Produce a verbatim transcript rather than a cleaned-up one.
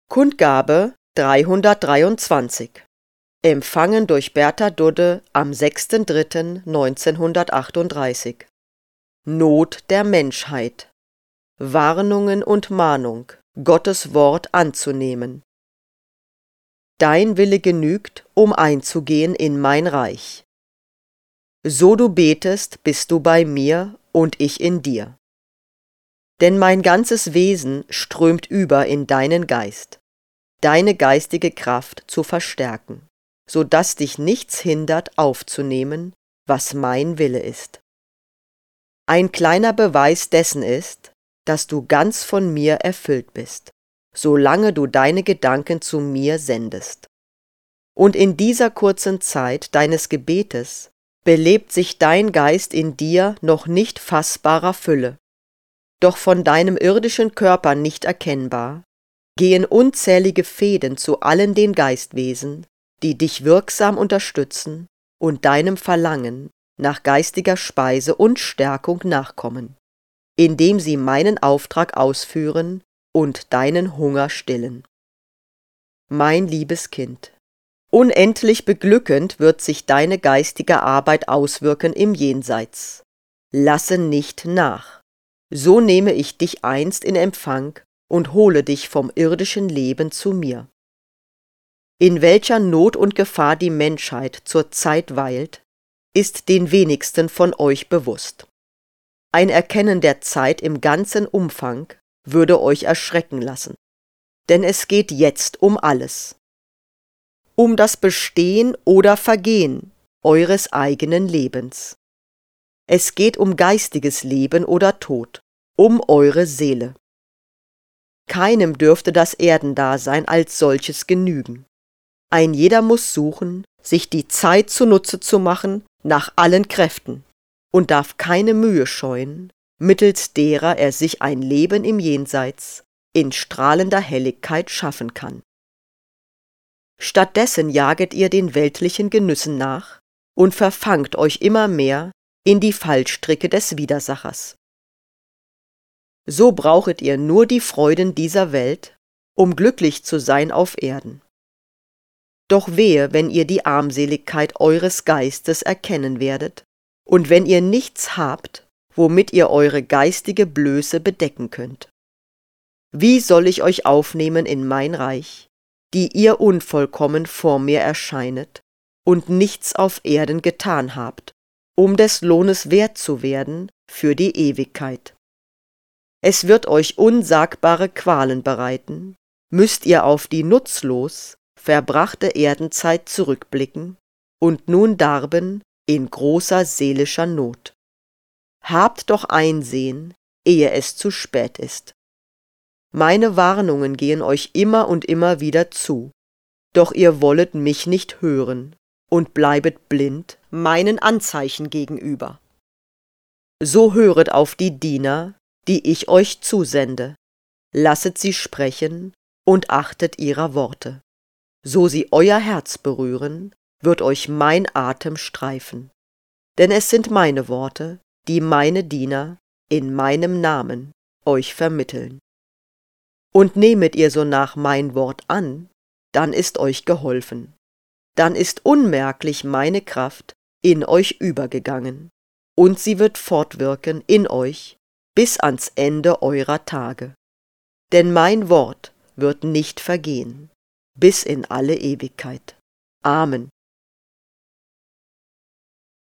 Kundgabe dreihundertdreiundzwanzig. Empfangen durch Bertha Dudde am sechster dritter neunzehnhundertachtunddreißig. Not der Menschheit. Warnungen und Mahnung, Gottes Wort anzunehmen. Dein Wille genügt, um einzugehen in mein Reich. So du betest, bist du bei mir und ich in dir. Denn mein ganzes Wesen strömt über in deinen Geist, deine geistige Kraft zu verstärken, so dass dich nichts hindert, aufzunehmen, was mein Wille ist. Ein kleiner Beweis dessen ist, dass du ganz von mir erfüllt bist, solange du deine Gedanken zu mir sendest. Und in dieser kurzen Zeit deines Gebetes belebt sich dein Geist in dir noch nicht fassbarer Fülle. Doch von deinem irdischen Körper nicht erkennbar, gehen unzählige Fäden zu allen den Geistwesen, die dich wirksam unterstützen und deinem Verlangen nach geistiger Speise und Stärkung nachkommen, indem sie meinen Auftrag ausführen und deinen Hunger stillen. Mein liebes Kind, unendlich beglückend wird sich deine geistige Arbeit auswirken im Jenseits. Lasse nicht nach. So nehme ich dich einst in Empfang und hole dich vom irdischen Leben zu mir. In welcher Not und Gefahr die Menschheit zur Zeit weilt, ist den wenigsten von euch bewusst. Ein Erkennen der Zeit im ganzen Umfang würde euch erschrecken lassen, denn es geht jetzt um alles. Um das Bestehen oder Vergehen eures eigenen Lebens. Es geht um geistiges Leben oder Tod, um eure Seele. Keinem dürfte das Erdendasein als solches genügen. Ein jeder muss suchen, sich die Zeit zunutze zu machen nach allen Kräften und darf keine Mühe scheuen, mittels derer er sich ein Leben im Jenseits in strahlender Helligkeit schaffen kann. Stattdessen jaget ihr den weltlichen Genüssen nach und verfangt euch immer mehr in die Fallstricke des Widersachers. So brauchet ihr nur die Freuden dieser Welt, um glücklich zu sein auf Erden. Doch wehe, wenn ihr die Armseligkeit eures Geistes erkennen werdet, und wenn ihr nichts habt, womit ihr eure geistige Blöße bedecken könnt. Wie soll ich euch aufnehmen in mein Reich, die ihr unvollkommen vor mir erscheinet und nichts auf Erden getan habt, um des Lohnes wert zu werden für die Ewigkeit? Es wird euch unsagbare Qualen bereiten, müsst ihr auf die nutzlos verbrachte Erdenzeit zurückblicken und nun darben in großer seelischer Not. Habt doch Einsehen, ehe es zu spät ist. Meine Warnungen gehen euch immer und immer wieder zu, doch ihr wollet mich nicht hören und bleibet blind meinen Anzeichen gegenüber. So höret auf die Diener, die ich euch zusende, lasset sie sprechen und achtet ihrer Worte. So sie euer Herz berühren, wird euch mein Atem streifen. Denn es sind meine Worte, die meine Diener in meinem Namen euch vermitteln. Und nehmet ihr sonach mein Wort an, dann ist euch geholfen. Dann ist unmerklich meine Kraft in euch übergegangen, und sie wird fortwirken in euch bis ans Ende eurer Tage. Denn mein Wort wird nicht vergehen, bis in alle Ewigkeit. Amen.